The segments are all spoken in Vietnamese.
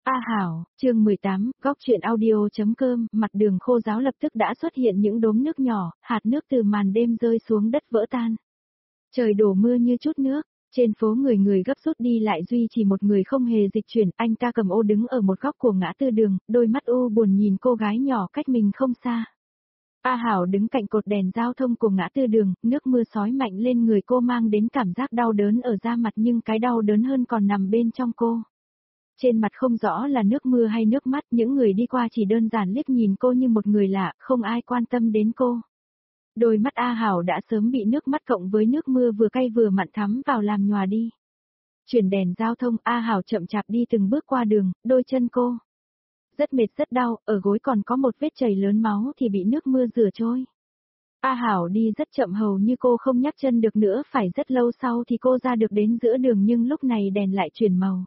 A Hảo, chương 18, góc truyện audio.com, mặt đường khô ráo lập tức đã xuất hiện những đốm nước nhỏ, hạt nước từ màn đêm rơi xuống đất vỡ tan. Trời đổ mưa như chút nước, trên phố người người gấp rút đi lại duy chỉ một người không hề dịch chuyển, anh ta cầm ô đứng ở một góc của ngã tư đường, đôi mắt u buồn nhìn cô gái nhỏ cách mình không xa. A Hảo đứng cạnh cột đèn giao thông của ngã tư đường, nước mưa xói mạnh lên người cô mang đến cảm giác đau đớn ở da mặt nhưng cái đau đớn hơn còn nằm bên trong cô. Trên mặt không rõ là nước mưa hay nước mắt, những người đi qua chỉ đơn giản liếc nhìn cô như một người lạ, không ai quan tâm đến cô. Đôi mắt A Hảo đã sớm bị nước mắt cộng với nước mưa vừa cay vừa mặn thắm vào làm nhòa đi. Chuyển đèn giao thông, A Hảo chậm chạp đi từng bước qua đường, đôi chân cô rất mệt rất đau, ở gối còn có một vết chảy lớn máu thì bị nước mưa rửa trôi. A Hảo đi rất chậm hầu như cô không nhấc chân được nữa, phải rất lâu sau thì cô ra được đến giữa đường nhưng lúc này đèn lại chuyển màu.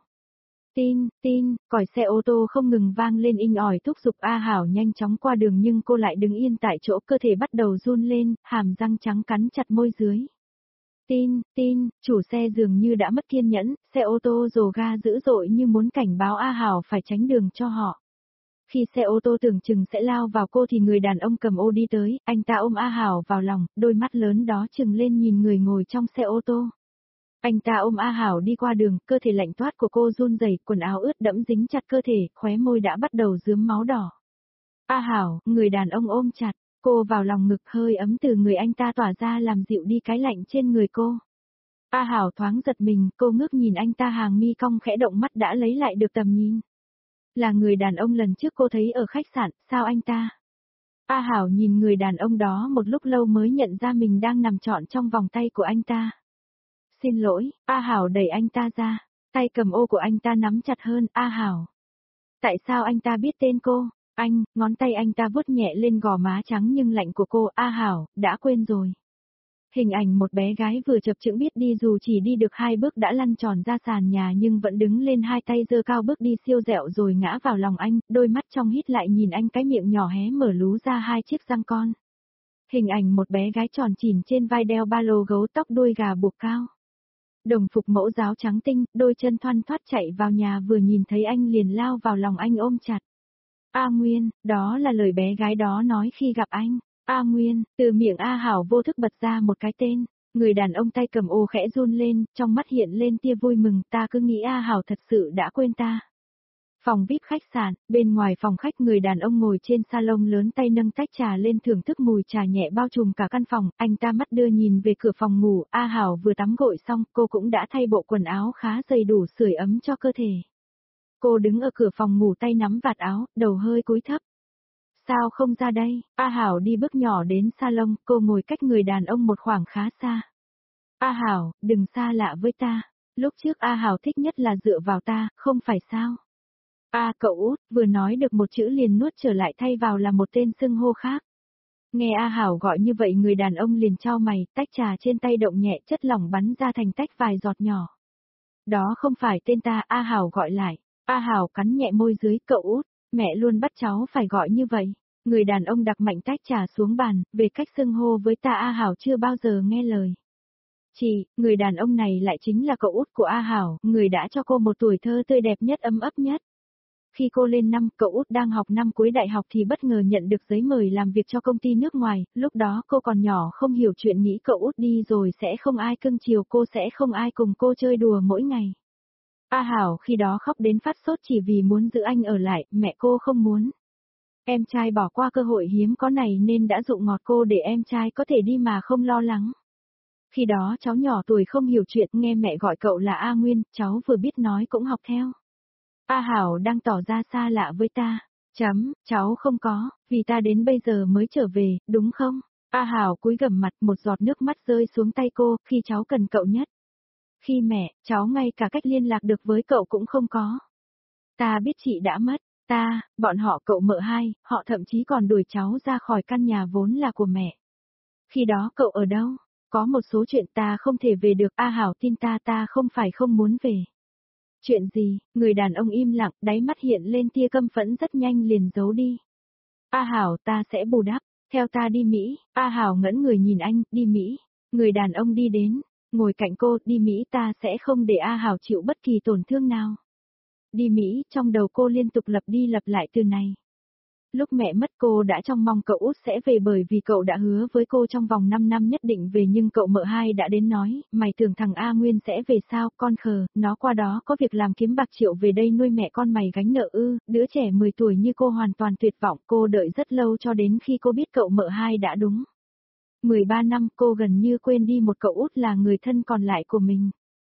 Tin, còi xe ô tô không ngừng vang lên inh ỏi thúc giục A Hảo nhanh chóng qua đường nhưng cô lại đứng yên tại chỗ, cơ thể bắt đầu run lên, hàm răng trắng cắn chặt môi dưới. Tin, chủ xe dường như đã mất kiên nhẫn, xe ô tô rồ ga dữ dội như muốn cảnh báo A Hảo phải tránh đường cho họ. Khi xe ô tô tưởng chừng sẽ lao vào cô thì người đàn ông cầm ô đi tới, anh ta ôm A Hảo vào lòng, đôi mắt lớn đó trừng lên nhìn người ngồi trong xe ô tô. Anh ta ôm A Hảo đi qua đường, cơ thể lạnh toát của cô run rẩy, quần áo ướt đẫm dính chặt cơ thể, khóe môi đã bắt đầu rướm máu đỏ. A Hảo, người đàn ông ôm chặt cô vào lòng ngực, hơi ấm từ người anh ta tỏa ra làm dịu đi cái lạnh trên người cô. A Hảo thoáng giật mình, cô ngước nhìn anh ta, hàng mi cong khẽ động, mắt đã lấy lại được tầm nhìn. Là người đàn ông lần trước cô thấy ở khách sạn, sao anh ta? A Hảo nhìn người đàn ông đó một lúc lâu mới nhận ra mình đang nằm trọn trong vòng tay của anh ta. Xin lỗi, A Hảo đẩy anh ta ra, tay cầm ô của anh ta nắm chặt hơn. A Hảo. Tại sao anh ta biết tên cô? Ngón tay anh ta vuốt nhẹ lên gò má trắng nhưng lạnh của cô. A Hảo, đã quên rồi. Hình ảnh một bé gái vừa chập chững biết đi, dù chỉ đi được 2 bước đã lăn tròn ra sàn nhà nhưng vẫn đứng lên, hai tay giơ cao bước đi siêu dẹo rồi ngã vào lòng anh, đôi mắt trong hít lại nhìn anh, cái miệng nhỏ hé mở lú ra 2 chiếc răng con. Hình ảnh một bé gái tròn chỉn trên vai đeo ba lô gấu, tóc đuôi gà buộc cao. Đồng phục mẫu giáo trắng tinh, đôi chân thoăn thoắt chạy vào nhà, vừa nhìn thấy anh liền lao vào lòng anh ôm chặt. A Nguyên, đó là lời bé gái đó nói khi gặp anh. A Nguyên, từ miệng A Hảo vô thức bật ra một cái tên. Người đàn ông tay cầm ô khẽ run lên, trong mắt hiện lên tia vui mừng, ta cứ nghĩ A Hảo thật sự đã quên ta. Phòng VIP khách sạn, bên ngoài phòng khách người đàn ông ngồi trên salon lớn, tay nâng tách trà lên thưởng thức mùi trà nhẹ bao trùm cả căn phòng, anh ta mắt đưa nhìn về cửa phòng ngủ. A Hảo vừa tắm gội xong, cô cũng đã thay bộ quần áo khá dày đủ sưởi ấm cho cơ thể. Cô đứng ở cửa phòng ngủ, tay nắm vạt áo, đầu hơi cúi thấp. Sao không ra đây? A Hảo đi bước nhỏ đến salon, cô ngồi cách người đàn ông một khoảng khá xa. A Hảo, đừng xa lạ với ta. Lúc trước A Hảo thích nhất là dựa vào ta, không phải sao? Cậu út, vừa nói được một chữ liền nuốt trở lại, thay vào là một tên xưng hô khác. Nghe A Hảo gọi như vậy người đàn ông liền chau mày, tách trà trên tay động nhẹ, chất lỏng bắn ra thành tách vài giọt nhỏ. Đó không phải tên ta. A Hảo gọi lại. A Hảo cắn nhẹ môi dưới, cậu út, mẹ luôn bắt cháu phải gọi như vậy. Người đàn ông đặt mạnh tách trà xuống bàn, về cách xưng hô với ta A Hảo chưa bao giờ nghe lời. Người đàn ông này lại chính là cậu út của A Hảo, người đã cho cô một tuổi thơ tươi đẹp nhất, ấm ấp nhất. Khi cô lên năm, cậu út đang học năm cuối đại học thì bất ngờ nhận được giấy mời làm việc cho công ty nước ngoài, lúc đó cô còn nhỏ không hiểu chuyện, nghĩ cậu út đi rồi sẽ không ai cưng chiều cô, sẽ không ai cùng cô chơi đùa mỗi ngày. A Hảo khi đó khóc đến phát sốt chỉ vì muốn giữ anh ở lại, mẹ cô không muốn. Em trai bỏ qua cơ hội hiếm có này nên đã dụ ngọt cô để em trai có thể đi mà không lo lắng. Khi đó cháu nhỏ tuổi không hiểu chuyện, nghe mẹ gọi cậu là A Nguyên, cháu vừa biết nói cũng học theo. A Hảo đang tỏ ra xa lạ với ta. Cháu không có, vì ta đến bây giờ mới trở về, đúng không? A Hảo cúi gằm mặt, một giọt nước mắt rơi xuống tay cô, khi cháu cần cậu nhất. Khi mẹ, cháu ngay cả cách liên lạc được với cậu cũng không có. Ta biết chị đã mất. Bọn họ cậu mợ hai, họ thậm chí còn đuổi cháu ra khỏi căn nhà vốn là của mẹ. Khi đó cậu ở đâu? Có một số chuyện ta không thể về được. A Hảo tin ta, ta không phải không muốn về. Chuyện gì? Người đàn ông im lặng, đáy mắt hiện lên tia căm phẫn, rất nhanh liền giấu đi. A Hảo, ta sẽ bù đắp, theo ta đi Mỹ. A Hảo ngẩn người nhìn anh, đi Mỹ. Người đàn ông đi đến, ngồi cạnh cô, đi Mỹ, ta sẽ không để A Hảo chịu bất kỳ tổn thương nào. Đi Mỹ, trong đầu cô liên tục lặp đi lặp lại từ này. Lúc mẹ mất cô đã trông mong cậu út sẽ về bởi vì cậu đã hứa với cô trong vòng 5 năm nhất định về, nhưng cậu mợ hai đã đến nói, mày tưởng thằng A Nguyên sẽ về sao, con khờ, nó qua đó có việc làm kiếm bạc triệu về đây nuôi mẹ con mày gánh nợ ư, đứa trẻ 10 tuổi như cô hoàn toàn tuyệt vọng, cô đợi rất lâu cho đến khi cô biết cậu mợ hai đã đúng. 13 năm cô gần như quên đi một cậu út là người thân còn lại của mình.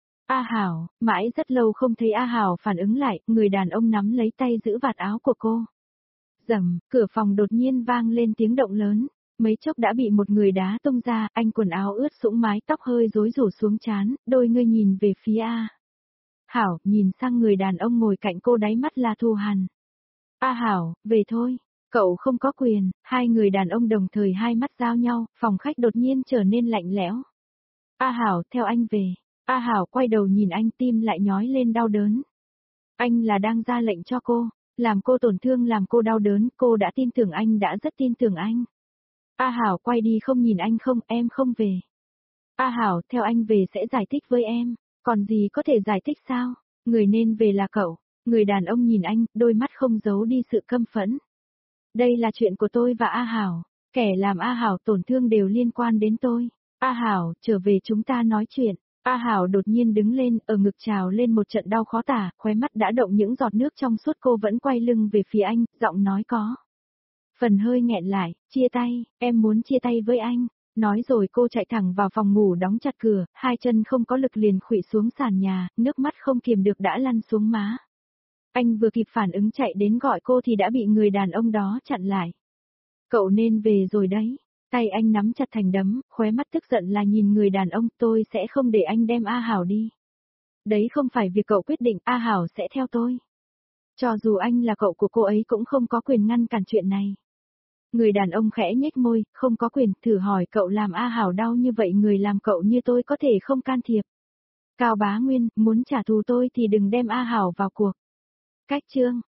A Hảo, mãi rất lâu không thấy A Hảo phản ứng lại, người đàn ông nắm lấy tay giữ vạt áo của cô. Rầm, cửa phòng đột nhiên vang lên tiếng động lớn, mấy chốc đã bị một người đá tung ra, anh quần áo ướt sũng mái tóc hơi rối rủ xuống trán, đôi ngươi nhìn về phía A. Hảo, nhìn sang người đàn ông ngồi cạnh cô, đáy mắt là thù hằn. A Hảo, về thôi, cậu không có quyền, hai người đàn ông đồng thời hai mắt giao nhau, phòng khách đột nhiên trở nên lạnh lẽo. A Hảo, theo anh về. A Hảo quay đầu nhìn anh, tim lại nhói lên đau đớn. Anh là đang ra lệnh cho cô. Làm cô tổn thương, làm cô đau đớn, cô đã tin tưởng anh, đã rất tin tưởng anh. A Hảo quay đi không nhìn anh, không, em không về. A Hảo, theo anh về sẽ giải thích với em, còn gì có thể giải thích sao, người nên về là cậu. Người đàn ông nhìn anh, đôi mắt không giấu đi sự căm phẫn. Đây là chuyện của tôi và A Hảo, kẻ làm A Hảo tổn thương đều liên quan đến tôi. A Hảo, trở về chúng ta nói chuyện. A Hảo đột nhiên đứng lên, ở ngực trào lên một trận đau khó tả, khóe mắt đã động những giọt nước trong suốt, cô vẫn quay lưng về phía anh, giọng nói có phần hơi nghẹn lại, chia tay, em muốn chia tay với anh. Nói rồi cô chạy thẳng vào phòng ngủ đóng chặt cửa, hai chân không có lực liền khuỵu xuống sàn nhà, nước mắt không kiềm được đã lăn xuống má. Anh vừa kịp phản ứng chạy đến gọi cô thì đã bị người đàn ông đó chặn lại. Cậu nên về rồi đấy. Tay anh nắm chặt thành đấm, khóe mắt tức giận là nhìn người đàn ông, tôi sẽ không để anh đem A Hảo đi. Đấy không phải việc cậu quyết định, A Hảo sẽ theo tôi. Cho dù anh là cậu của cô ấy cũng không có quyền ngăn cản chuyện này. Người đàn ông khẽ nhếch môi, không có quyền, thử hỏi cậu làm A Hảo đau như vậy, người làm cậu như tôi có thể không can thiệp. Cao Bá Nguyên, muốn trả thù tôi thì đừng đem A Hảo vào cuộc. Cách chương